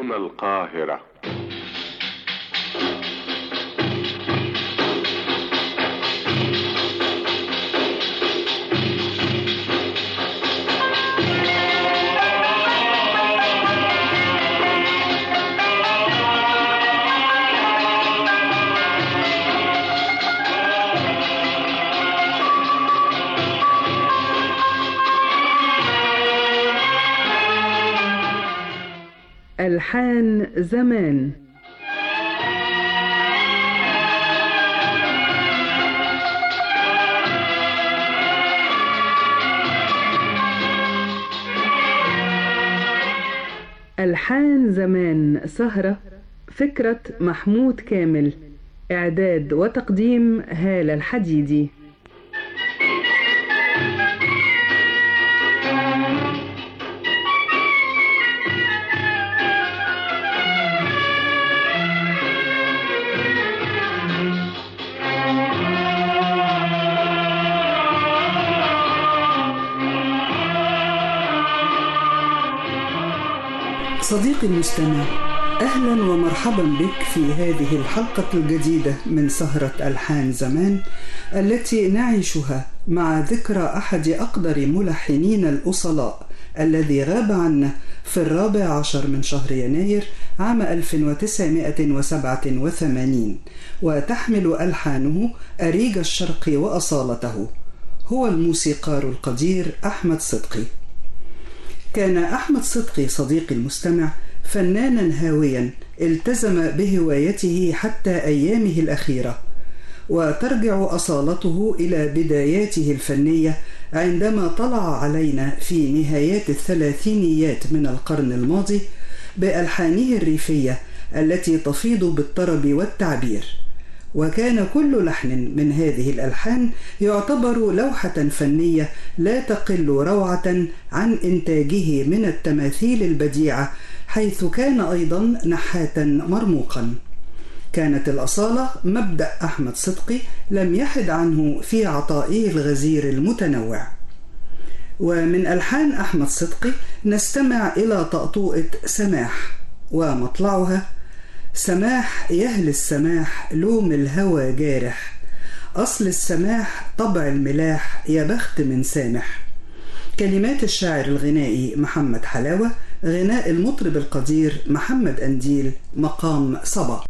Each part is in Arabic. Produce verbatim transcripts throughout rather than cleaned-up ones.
هنا القاهرة. ألحان زمان. ألحان زمان سهرة، فكرة محمود كامل، إعداد وتقديم هالة الحديدي. صديقي المستمع، أهلا ومرحبا بك في هذه الحلقة الجديدة من سهرة ألحان زمان التي نعيشها مع ذكرى أحد أقدر ملحنين الأصلاء الذي غاب عنا في الرابع عشر من شهر يناير عام ألف وتسعمائة وسبعة وثمانين، وتحمل ألحانه أريج الشرق وأصالته. هو الموسيقار القدير أحمد صدقي. كان أحمد صدقي صديقي المستمع فنانا هاويا التزم بهوايته حتى أيامه الأخيرة، وترجع أصالته إلى بداياته الفنية عندما طلع علينا في نهايات الثلاثينيات من القرن الماضي بألحانه الريفية التي تفيض بالطرب والتعبير. وكان كل لحن من هذه الألحان يعتبر لوحة فنية لا تقل روعة عن إنتاجه من التماثيل البديعة، حيث كان أيضا نحاتا مرموقا. كانت الأصالة مبدأ أحمد صدقي لم يحد عنه في عطائه الغزير المتنوع. ومن ألحان أحمد صدقي نستمع إلى طقطوقة سماح، ومطلعها: سماح يهل السماح لوم الهوى جارح، أصل السماح طبع الملاح يا بخت من سامح. كلمات الشاعر الغنائي محمد حلاوة، غناء المطرب القدير محمد أنديل، مقام صبا.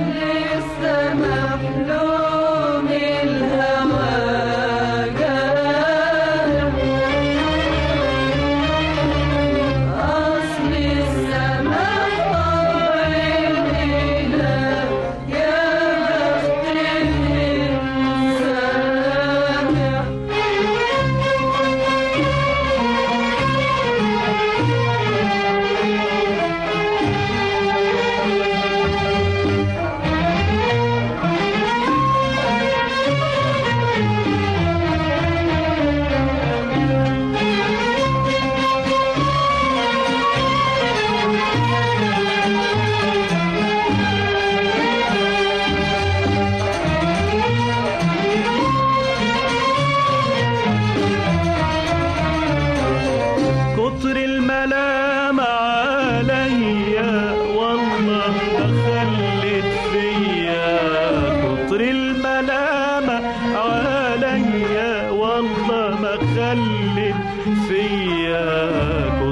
الهوى جاء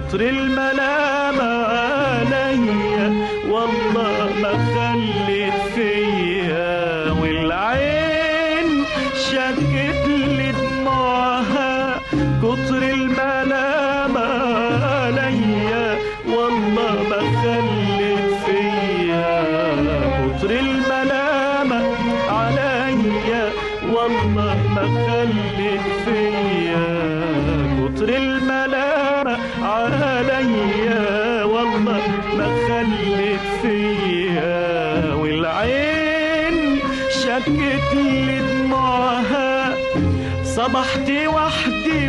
كتر الملامة عليا والله ما خلت فيا، والعين شكت لي دموعها كتر الملامة عليا والله ما خلت فيا، كتر الملامة عليا والله ما خلت فيا، كتر الملامة عليا والله ما خلت فيا، والعين شكت لي دموعها صبحت وحدي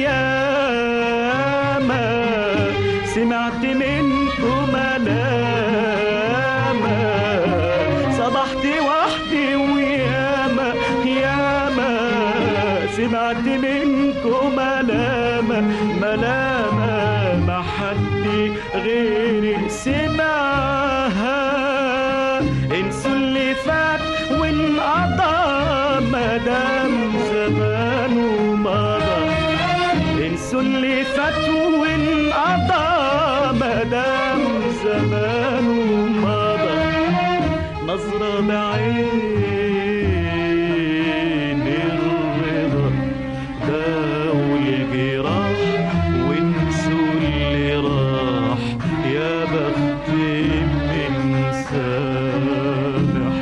وياما سمعت منكم ملامة، صبحت وحدي وياما ياما سمعت منكم ملامة، ملامة ما حد غيري سمعها. انسوا اللي فات وانقضى مدام زمانه مضى، انسوا اللي فات وانقضى مدام زمانه مضى، نظرة بعين الرضا داووا الجراح وانسوا اللي راح، يا بخت من سامح.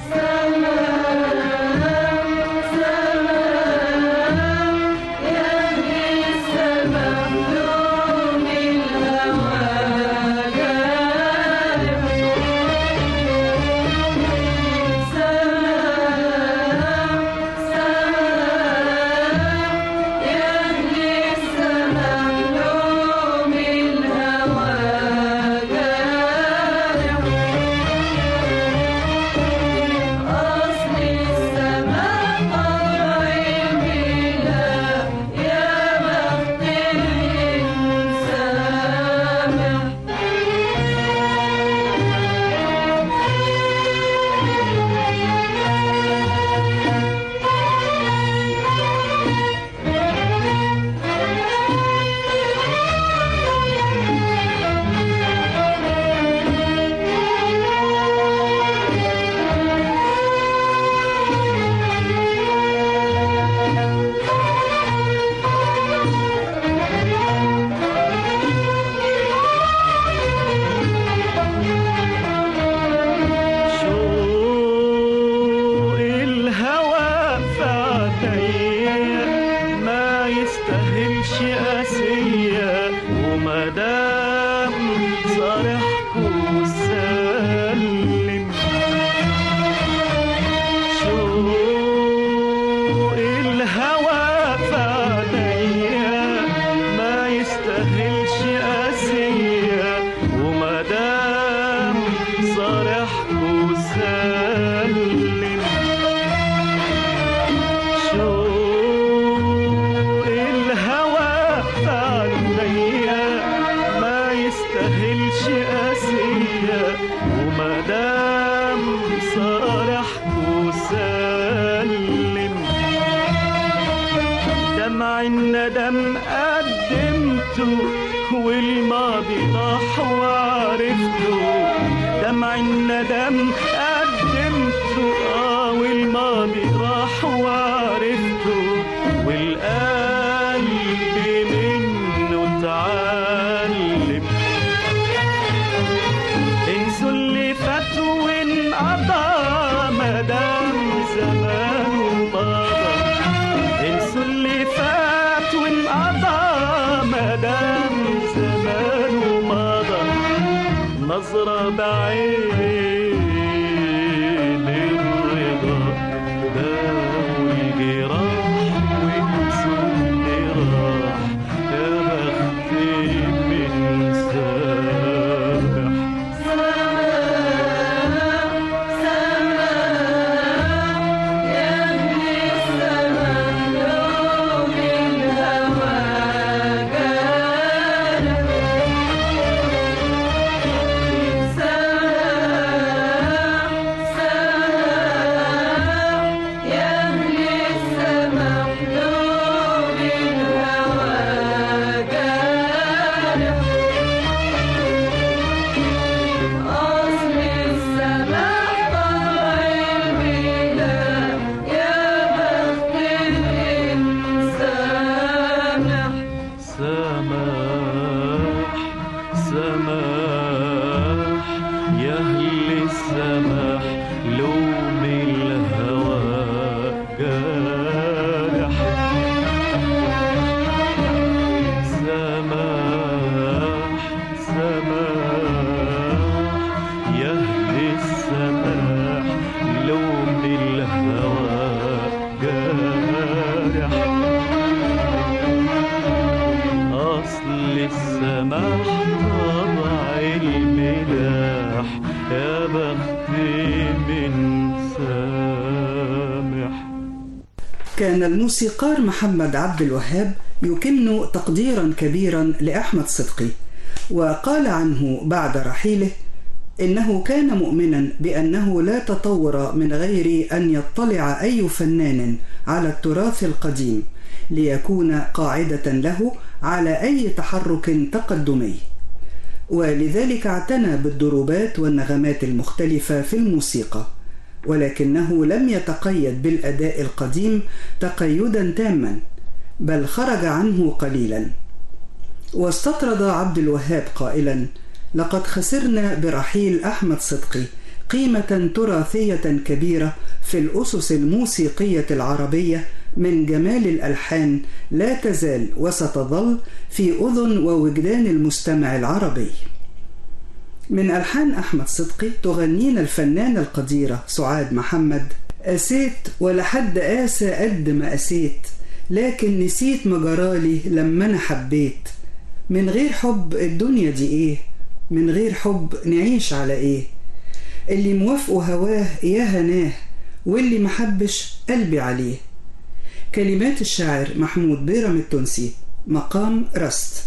الندم قدمته والماضي راح وعرفته، دمع الندم قدمته اه والماضي راح وعرفته، والقلب منه اتعلم. انسوا اللي فات وانقضى مدام زمانه مضى، انسوا اللي فات وانقضى مدام زمانه مضى، نظرة بعين الرضا داووا الجراح وانسوا اللي راح، يا بختي من سامح. من سامح. كان الموسيقار محمد عبد الوهاب يكن تقديرا كبيرا لأحمد صدقي، وقال عنه بعد رحيله إنه كان مؤمنا بأنه لا تطور من غير أن يطلع أي فنان على التراث القديم ليكون قاعدة له على أي تحرك تقدمي، ولذلك اعتنى بالضروبات والنغمات المختلفة في الموسيقى، ولكنه لم يتقيد بالأداء القديم تقيدا تاما، بل خرج عنه قليلا. واستطرد عبد الوهاب قائلا: لقد خسرنا برحيل أحمد صدقي قيمة تراثية كبيرة في الأسس الموسيقية العربية من جمال الألحان لا تزال وستظل في أذن ووجدان المستمع العربي. من ألحان أحمد صدقي تغنينا الفنانة القديرة سعاد محمد: قاسيت ولا حد قاسى قد ما قاسيت، لكن نسيت مجرالي لما أنا حبيت، من غير حب الدنيا دي إيه، من غير حب نعيش على إيه، اللي موافقه هواه يا هناه، واللي محبش قلبي عليه. كلمات الشاعر محمود بيرم التونسي، مقام رست.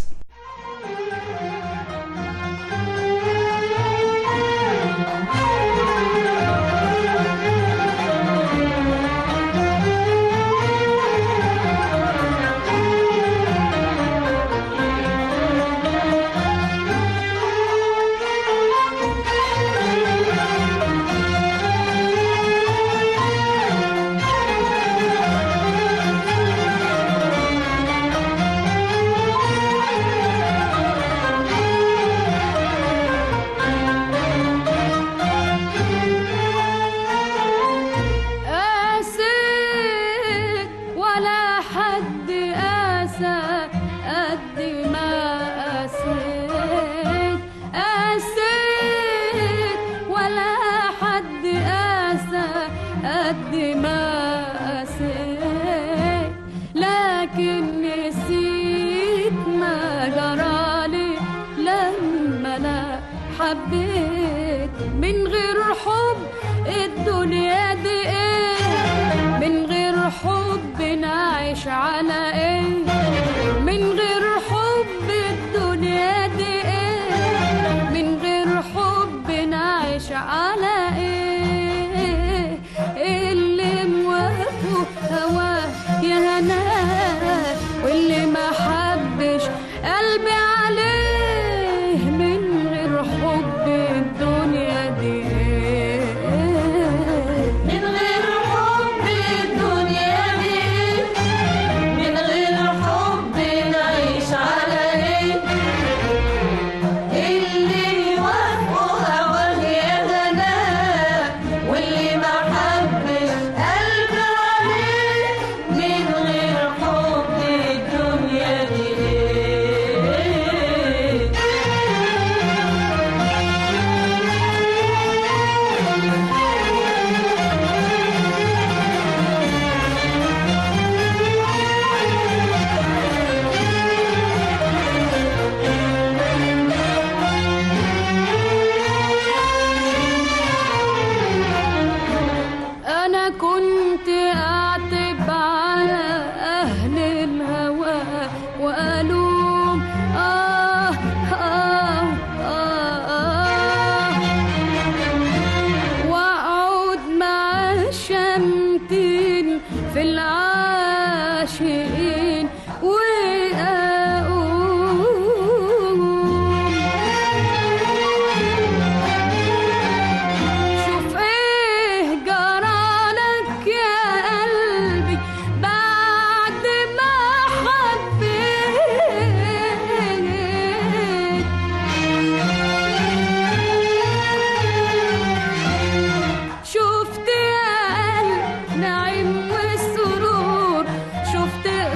شفت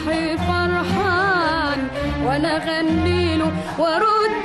روحي فرحان وانا غنيله وارد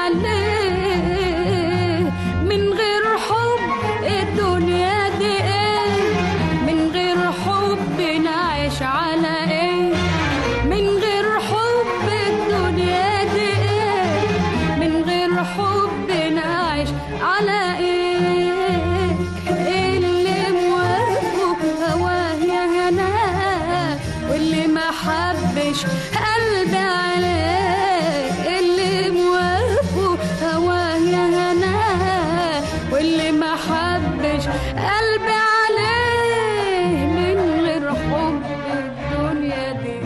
عليه. من غير حب الدنيا دي ايه؟ من غير حب نعيش على ايه؟ من غير حب الدنيا دي ايه؟ من غير حب نعيش على ايه؟ اللي موافق هواه يا هنا واللي ما حبش قلبي عليه. اللي موافق هواه يا هنا واللي ما حبش قلبي عليه. من غير حب الدنيا دي.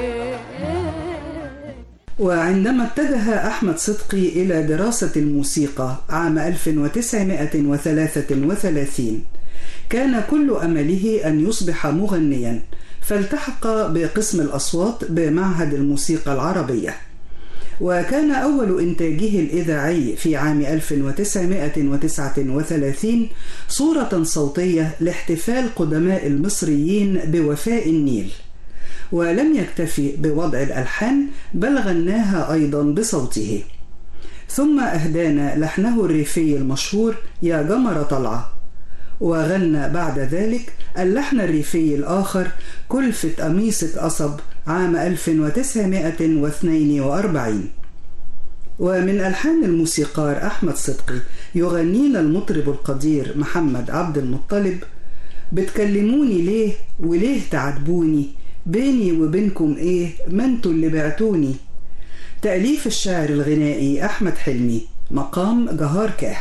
وعندما اتجه أحمد صدقي إلى دراسة الموسيقى عام ألف وتسعمائة وثلاثة وثلاثين كان كل أمله أن يصبح مغنيا، فالتحق بقسم الأصوات بمعهد الموسيقى العربية. وكان أول إنتاجه الإذاعي في عام ألف وتسعمائة وتسعة وثلاثين صورة صوتية لاحتفال قدماء المصريين بوفاء النيل، ولم يكتفي بوضع الألحان بل غناها أيضا بصوته. ثم أهدانا لحنه الريفي المشهور يا جمر طلعة، وغنى بعد ذلك اللحن الريفي الآخر كلفة قميصك قصب عام ألف وتسعمائة واثنين وأربعين. ومن ألحان الموسيقار أحمد صدقي يغنينا المطرب القدير محمد عبد المطلب بتكلموني ليه وليه تعاتبوني، بيني وبينكم ايه ما انتوا اللي بعتوني. تأليف الشاعر الغنائي أحمد حلمي، مقام جهار كاه.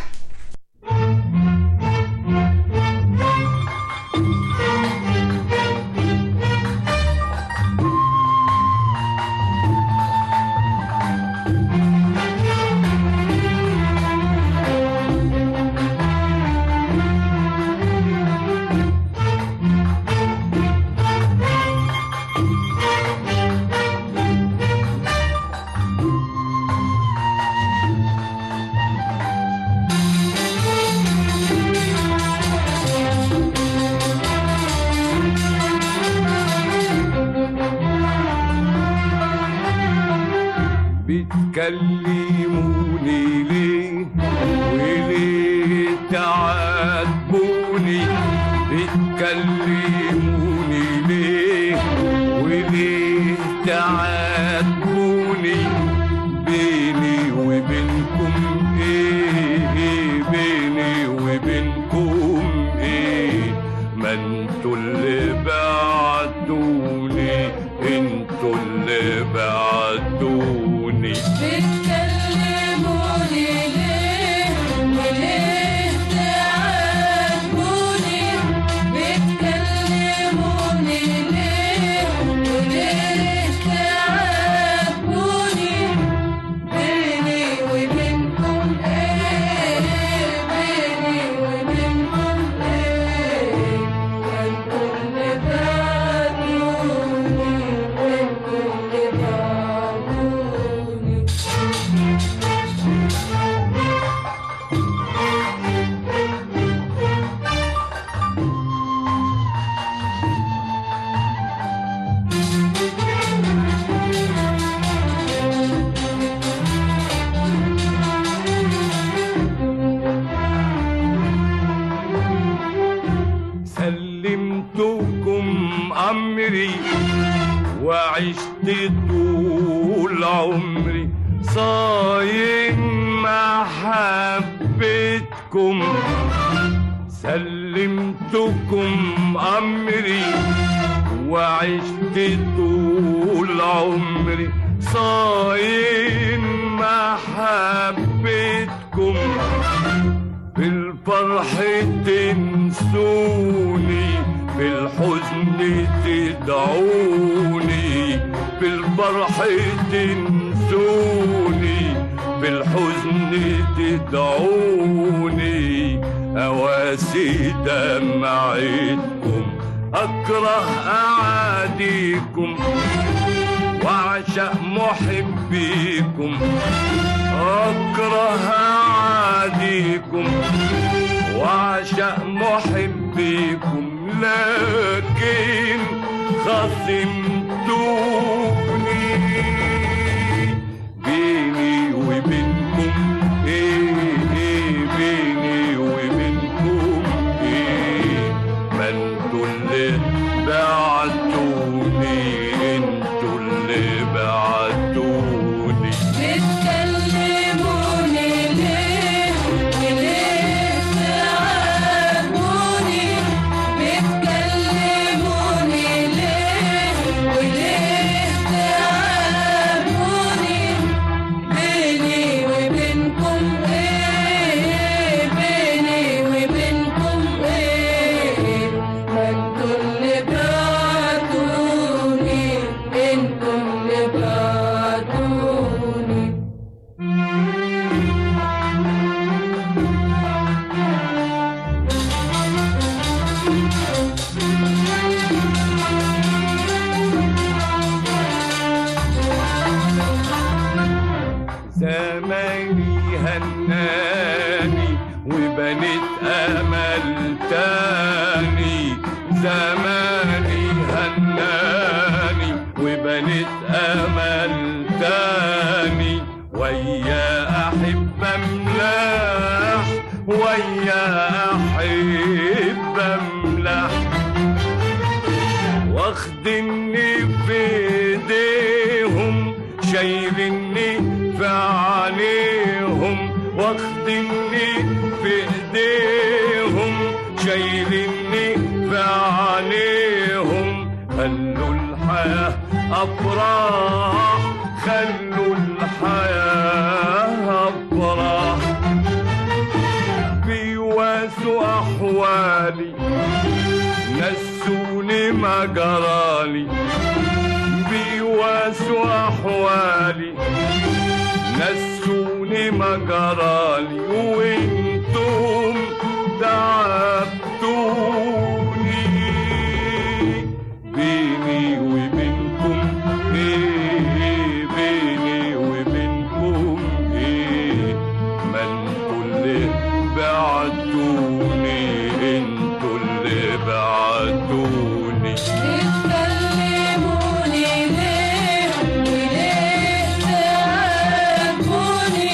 بتكلموني ليه وليه تعاتبوني، بتكلموني ليه وليه تعاتبوني، بيني وبينكم ايه، بيني وبينكم ايه، ما انتوا اللي بعتوني، انتوا اللي بعتوني. بتكلموني ليه وليه تعاتبوني، بتكلموني ليه وليه تعاتبوني، بيني وبينكم ايه، بيني وبينكم ايه، وانتوا اللي بعتوني، وانتوا اللي بعتوني. سلمتكم أمري وعشت طول عمري صاين محبتكم، سلمتكم أمري وعشت طول عمري صاين محبتكم، بالفرح تنسوني بالحزن تدعوني، بالفرح تنسوني بالحزن تدعوني، أواسي دمعتكم أكره أعاديكم وأعشق محبيكم، أكره أعاديكم وأعشق محبيكم، لكن خصمتوني هناني وبنيت أمل تاني، زماني هناني وبنيت أمل تاني، ويا أحب أملاح ويا أحب أملاح، واخدني في ايديهم شايلني في عينيهم، واخدني في ايديهم شايلني في عينيهم، خلوا الحياة أفراح خلوا الحياة أفراح، بيواسوا أحوالي نسوني ما جرالي، بيواسوا أحوالي نسوني ما جرالي، وانتم تعبتوني، بيني وبينكم ايه، بيني وبينكم ايه، ما انتوا اللي بعتوني، انتوا اللي بعتوني. بتكلموني ليه وليه تعاتبوني،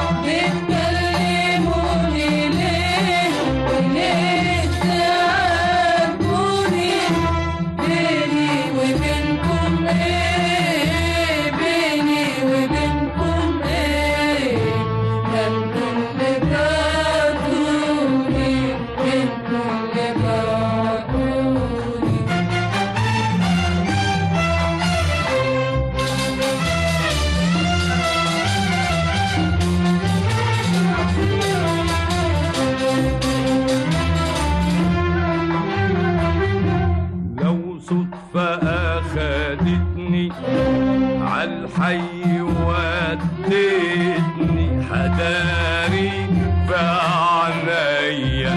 بتكلموني ليه وليه تعاتبوني، بيني وبينكم ايه، بيني وبينكم ايه، ده انتوا اللي بعتوني، انتوا اللي بعتوني. لو صدفة أخدتني عالحي ودتني، حداري في عينيا،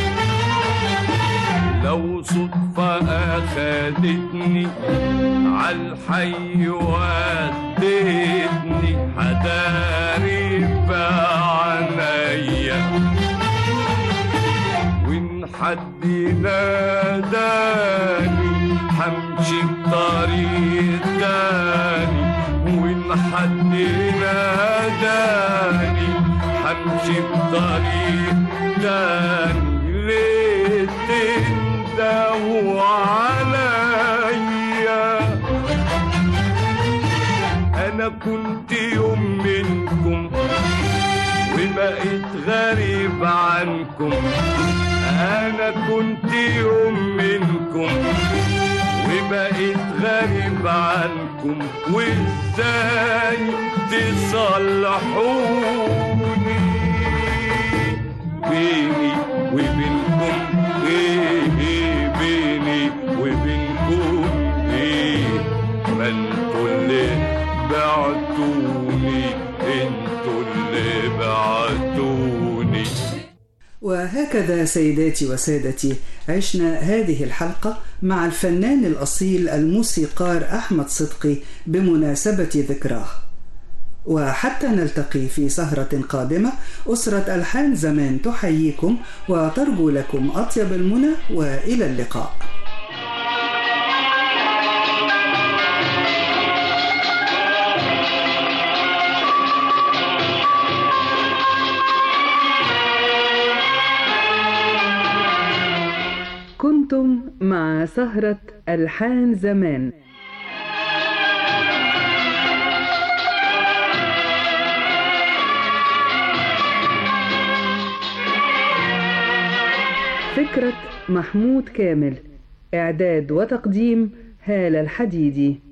لو صدفة أخدتني عالحي ودتني، حداري في عينيا، وإن حد ناداني حمشي بطريق تاني، وإن حد ناداني حمشي بطريق تاني، ليه تندهوا عليا، أنا كنت يوم منكم وبقيت غريب عنكم، أنا كنت يوم منكم وبقيت غريب عنكم، وإزاي تصلحوني، بيني وبينكم إيه، بيني وبينكم إيه، ما انتوا اللي بعتوني، انتوا اللي بعتوني. وهكذا سيداتي وسادتي عشنا هذه الحلقة مع الفنان الأصيل الموسيقار أحمد صدقي بمناسبة ذكراه، وحتى نلتقي في سهرة قادمة أسرة ألحان زمان تحييكم وترجو لكم أطيب المنى، وإلى اللقاء. كنتم مع سهرة ألحان زمان. فكرة محمود كامل، إعداد وتقديم هالة الحديدي.